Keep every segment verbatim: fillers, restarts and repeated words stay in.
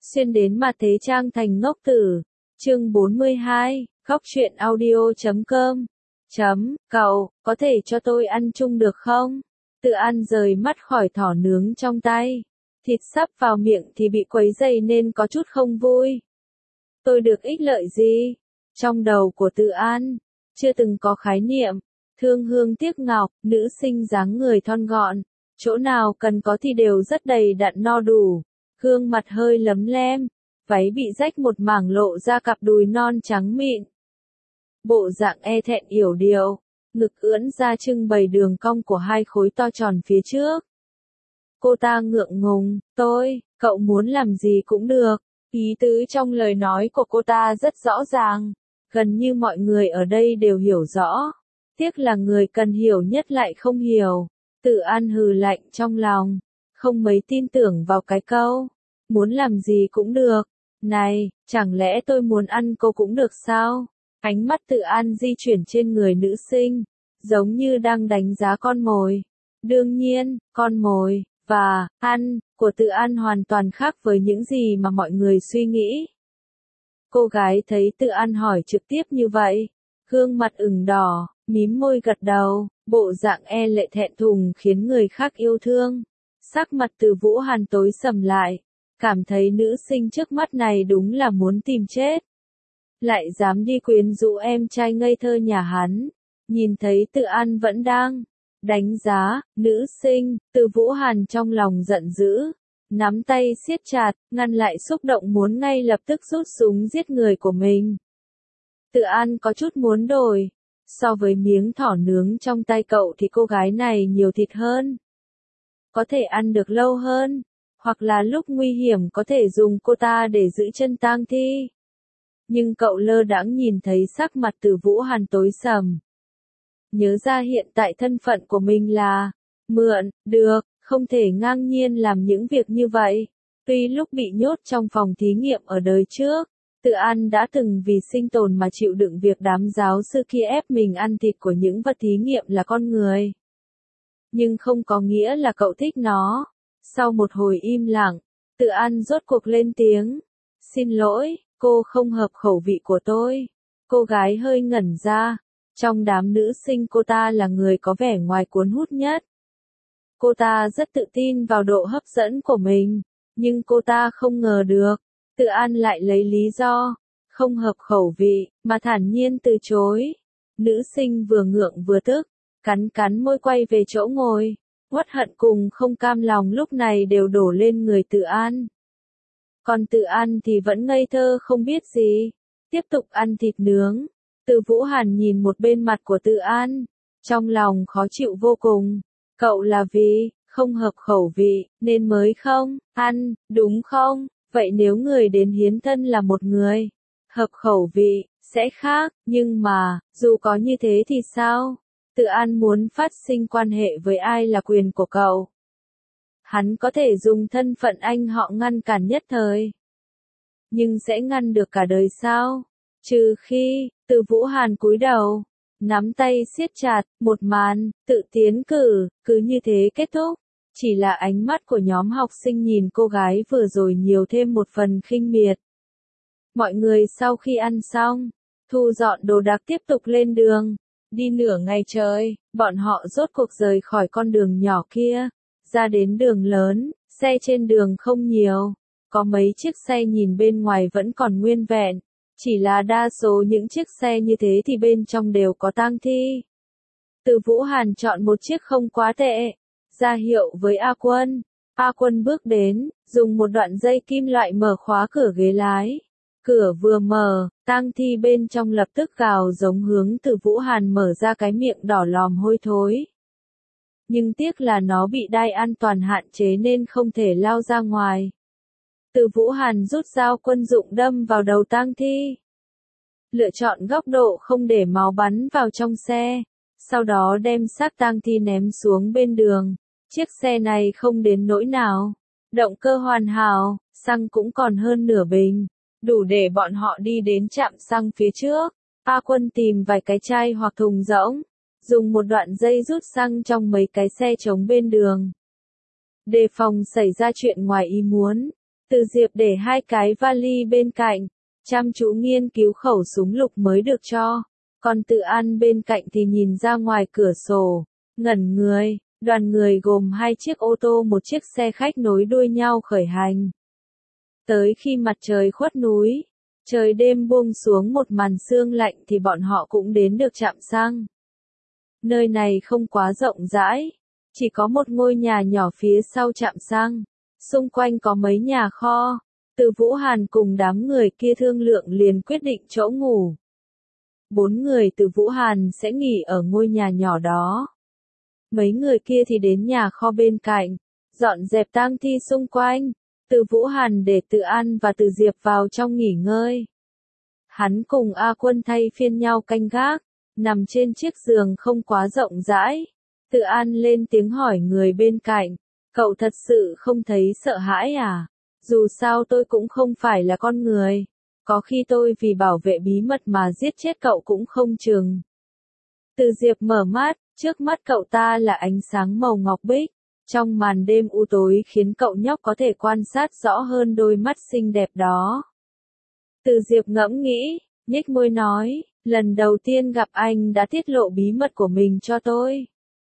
Xuyên đến mà thế trang thành ngốc tử. Chương bốn mươi hai, khóc chuyện audio chấm com. Chấm, cậu, có thể cho tôi ăn chung được không? Tự An rời mắt khỏi thỏ nướng trong tay. Thịt sắp vào miệng thì bị quấy dày nên có chút không vui. Tôi được ích lợi gì? Trong đầu của Tự An, chưa từng có khái niệm. Thương hương tiếc ngọc, nữ sinh dáng người thon gọn. Chỗ nào cần có thì đều rất đầy đặn no đủ. Gương mặt hơi lấm lem, váy bị rách một mảng lộ ra cặp đùi non trắng mịn. Bộ dạng e thẹn yểu điệu, ngực ưỡn ra trưng bày đường cong của hai khối to tròn phía trước. Cô ta ngượng ngùng, tôi, cậu muốn làm gì cũng được. Ý tứ trong lời nói của cô ta rất rõ ràng, gần như mọi người ở đây đều hiểu rõ. Tiếc là người cần hiểu nhất lại không hiểu. Tự An hừ lạnh trong lòng, không mấy tin tưởng vào cái câu, muốn làm gì cũng được. Này, chẳng lẽ tôi muốn ăn cô cũng được sao? Ánh mắt Tự An di chuyển trên người nữ sinh, giống như đang đánh giá con mồi. Đương nhiên, con mồi, và, ăn, của Tự An hoàn toàn khác với những gì mà mọi người suy nghĩ. Cô gái thấy Tự An hỏi trực tiếp như vậy, gương mặt ửng đỏ, mím môi gật đầu, bộ dạng e lệ thẹn thùng khiến người khác yêu thương. Sắc mặt Từ Vũ Hàn tối sầm lại, cảm thấy nữ sinh trước mắt này đúng là muốn tìm chết. Lại dám đi quyến rũ em trai ngây thơ nhà hắn. Nhìn thấy Tự An vẫn đang đánh giá nữ sinh, Từ Vũ Hàn trong lòng giận dữ, nắm tay siết chặt, ngăn lại xúc động muốn ngay lập tức rút súng giết người của mình. Tự An có chút muốn đổi, so với miếng thỏ nướng trong tay cậu thì cô gái này nhiều thịt hơn. Có thể ăn được lâu hơn, hoặc là lúc nguy hiểm có thể dùng cô ta để giữ chân tang thi. Nhưng cậu lơ đãng nhìn thấy sắc mặt Từ Vũ Hàn tối sầm. Nhớ ra hiện tại thân phận của mình là mượn, được, không thể ngang nhiên làm những việc như vậy. Tuy lúc bị nhốt trong phòng thí nghiệm ở đời trước, Tự An đã từng vì sinh tồn mà chịu đựng việc đám giáo sư kia ép mình ăn thịt của những vật thí nghiệm là con người. Nhưng không có nghĩa là cậu thích nó. Sau một hồi im lặng, Tự An rốt cuộc lên tiếng. Xin lỗi, cô không hợp khẩu vị của tôi. Cô gái hơi ngẩn ra. Trong đám nữ sinh cô ta là người có vẻ ngoài cuốn hút nhất. Cô ta rất tự tin vào độ hấp dẫn của mình, nhưng cô ta không ngờ được. Tự An lại lấy lý do không hợp khẩu vị mà thản nhiên từ chối. Nữ sinh vừa ngượng vừa tức, cắn cắn môi quay về chỗ ngồi. Uất hận cùng không cam lòng lúc này đều đổ lên người Tự An. Còn Tự An thì vẫn ngây thơ không biết gì, tiếp tục ăn thịt nướng. Từ Vũ Hàn nhìn một bên mặt của Tự An, trong lòng khó chịu vô cùng. Cậu là vì không hợp khẩu vị nên mới không ăn, đúng không? Vậy nếu người đến hiến thân là một người hợp khẩu vị, sẽ khác, nhưng mà, dù có như thế thì sao? Tự An muốn phát sinh quan hệ với ai là quyền của cậu. Hắn có thể dùng thân phận anh họ ngăn cản nhất thời. Nhưng sẽ ngăn được cả đời sao? Trừ khi, Từ Vũ Hàn cúi đầu, nắm tay siết chặt, một màn, tự tiến cử, cứ như thế kết thúc. Chỉ là ánh mắt của nhóm học sinh nhìn cô gái vừa rồi nhiều thêm một phần khinh miệt. Mọi người sau khi ăn xong, thu dọn đồ đạc tiếp tục lên đường. Đi nửa ngày trời, bọn họ rốt cuộc rời khỏi con đường nhỏ kia, ra đến đường lớn, xe trên đường không nhiều. Có mấy chiếc xe nhìn bên ngoài vẫn còn nguyên vẹn, chỉ là đa số những chiếc xe như thế thì bên trong đều có tang thi. Từ Vũ Hàn chọn một chiếc không quá tệ, ra hiệu với A Quân. A Quân bước đến, dùng một đoạn dây kim loại mở khóa cửa ghế lái. Cửa vừa mở, tang thi bên trong lập tức gào giống hướng Từ Vũ Hàn mở ra cái miệng đỏ lòm hôi thối. Nhưng tiếc là nó bị đai an toàn hạn chế nên không thể lao ra ngoài. Từ Vũ Hàn rút dao quân dụng đâm vào đầu tang thi. Lựa chọn góc độ không để máu bắn vào trong xe. Sau đó đem xác tang thi ném xuống bên đường. Chiếc xe này không đến nỗi nào. Động cơ hoàn hảo, xăng cũng còn hơn nửa bình. Đủ để bọn họ đi đến trạm xăng phía trước. A Quân tìm vài cái chai hoặc thùng rỗng. Dùng một đoạn dây rút xăng trong mấy cái xe trống bên đường. Đề phòng xảy ra chuyện ngoài ý muốn. Từ Diệp để hai cái vali bên cạnh, chăm chú nghiên cứu khẩu súng lục mới được cho. Còn Tự An bên cạnh thì nhìn ra ngoài cửa sổ, ngẩn người. Đoàn người gồm hai chiếc ô tô một chiếc xe khách nối đuôi nhau khởi hành. Tới khi mặt trời khuất núi, trời đêm buông xuống một màn sương lạnh thì bọn họ cũng đến được trạm xăng. Nơi này không quá rộng rãi, chỉ có một ngôi nhà nhỏ phía sau trạm xăng, xung quanh có mấy nhà kho. Từ Vũ Hàn cùng đám người kia thương lượng liền quyết định chỗ ngủ. Bốn người từ Vũ Hàn sẽ nghỉ ở ngôi nhà nhỏ đó. Mấy người kia thì đến nhà kho bên cạnh, dọn dẹp tang thi xung quanh. Từ Vũ Hàn để Tự An và Từ Diệp vào trong nghỉ ngơi. Hắn cùng A Quân thay phiên nhau canh gác, nằm trên chiếc giường không quá rộng rãi. Tự An lên tiếng hỏi người bên cạnh, cậu thật sự không thấy sợ hãi à? Dù sao tôi cũng không phải là con người, có khi tôi vì bảo vệ bí mật mà giết chết cậu cũng không chừng. Từ Diệp mở mắt, trước mắt cậu ta là ánh sáng màu ngọc bích, trong màn đêm u tối khiến cậu nhóc có thể quan sát rõ hơn đôi mắt xinh đẹp đó. Từ Diệp ngẫm nghĩ, nhếch môi nói, lần đầu tiên gặp anh đã tiết lộ bí mật của mình cho tôi.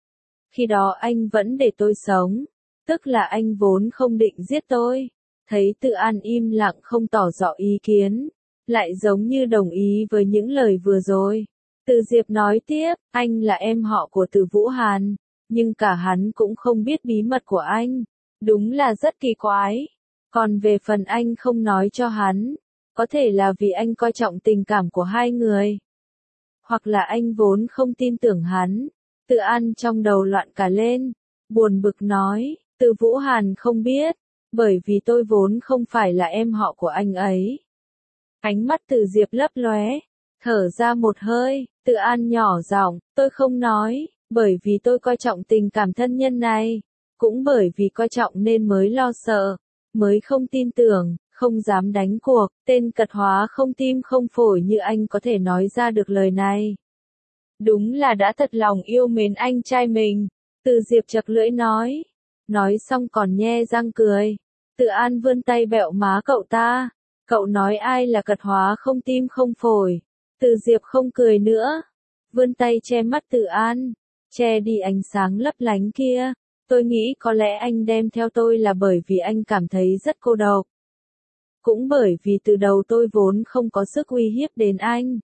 Khi đó anh vẫn để tôi sống, tức là anh vốn không định giết tôi. Thấy Tự An im lặng không tỏ rõ ý kiến, lại giống như đồng ý với những lời vừa rồi. Từ Diệp nói tiếp, anh là em họ của Từ Vũ Hàn, nhưng cả hắn cũng không biết bí mật của anh. Đúng là rất kỳ quái. Còn về phần anh không nói cho hắn, có thể là vì anh coi trọng tình cảm của hai người. Hoặc là anh vốn không tin tưởng hắn. Tự An trong đầu loạn cả lên, buồn bực nói, Từ Vũ Hàn không biết, bởi vì tôi vốn không phải là em họ của anh ấy. Ánh mắt Từ Diệp lấp lóe, thở ra một hơi, Tự An nhỏ giọng, tôi không nói, bởi vì tôi coi trọng tình cảm thân nhân này, cũng bởi vì coi trọng nên mới lo sợ, mới không tin tưởng, không dám đánh cuộc, tên cật hóa không tim không phổi như anh có thể nói ra được lời này. Đúng là đã thật lòng yêu mến anh trai mình, Từ Diệp chật lưỡi nói. Nói xong còn nhe răng cười. Tự An vươn tay bẹo má cậu ta. Cậu nói ai là cật hóa không tim không phổi. Từ Diệp không cười nữa. Vươn tay che mắt Tự An. Che đi ánh sáng lấp lánh kia. Tôi nghĩ có lẽ anh đem theo tôi là bởi vì anh cảm thấy rất cô độc. Cũng bởi vì từ đầu tôi vốn không có sức uy hiếp đến anh.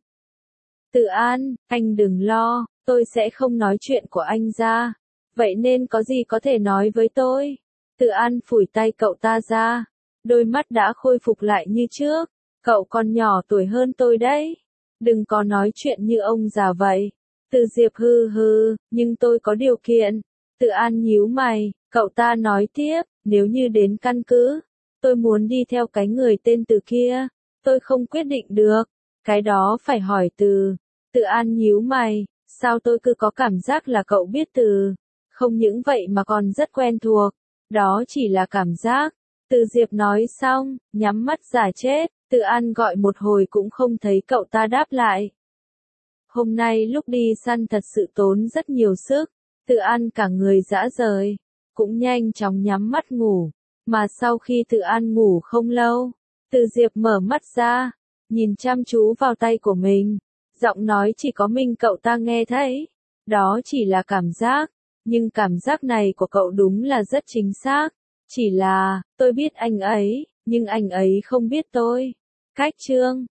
Tự An, anh đừng lo, tôi sẽ không nói chuyện của anh ra. Vậy nên có gì có thể nói với tôi? Tự An phủi tay cậu ta ra. Đôi mắt đã khôi phục lại như trước. Cậu còn nhỏ tuổi hơn tôi đấy. Đừng có nói chuyện như ông già vậy. Từ Diệp hừ hừ, nhưng tôi có điều kiện. Tự An nhíu mày, cậu ta nói tiếp, nếu như đến căn cứ, tôi muốn đi theo cái người tên Từ kia. Tôi không quyết định được. Cái đó phải hỏi Từ. Tự An nhíu mày, sao tôi cứ có cảm giác là cậu biết Từ. Không những vậy mà còn rất quen thuộc. Đó chỉ là cảm giác. Từ Diệp nói xong, nhắm mắt giả chết. Tự An gọi một hồi cũng không thấy cậu ta đáp lại. Hôm nay lúc đi săn thật sự tốn rất nhiều sức. Tự An cả người rã rời. Cũng nhanh chóng nhắm mắt ngủ. Mà sau khi Tự An ngủ không lâu, Từ Diệp mở mắt ra, nhìn chăm chú vào tay của mình. Giọng nói chỉ có mình cậu ta nghe thấy. Đó chỉ là cảm giác. Nhưng cảm giác này của cậu đúng là rất chính xác. Chỉ là, tôi biết anh ấy, nhưng anh ấy không biết tôi. Cách chương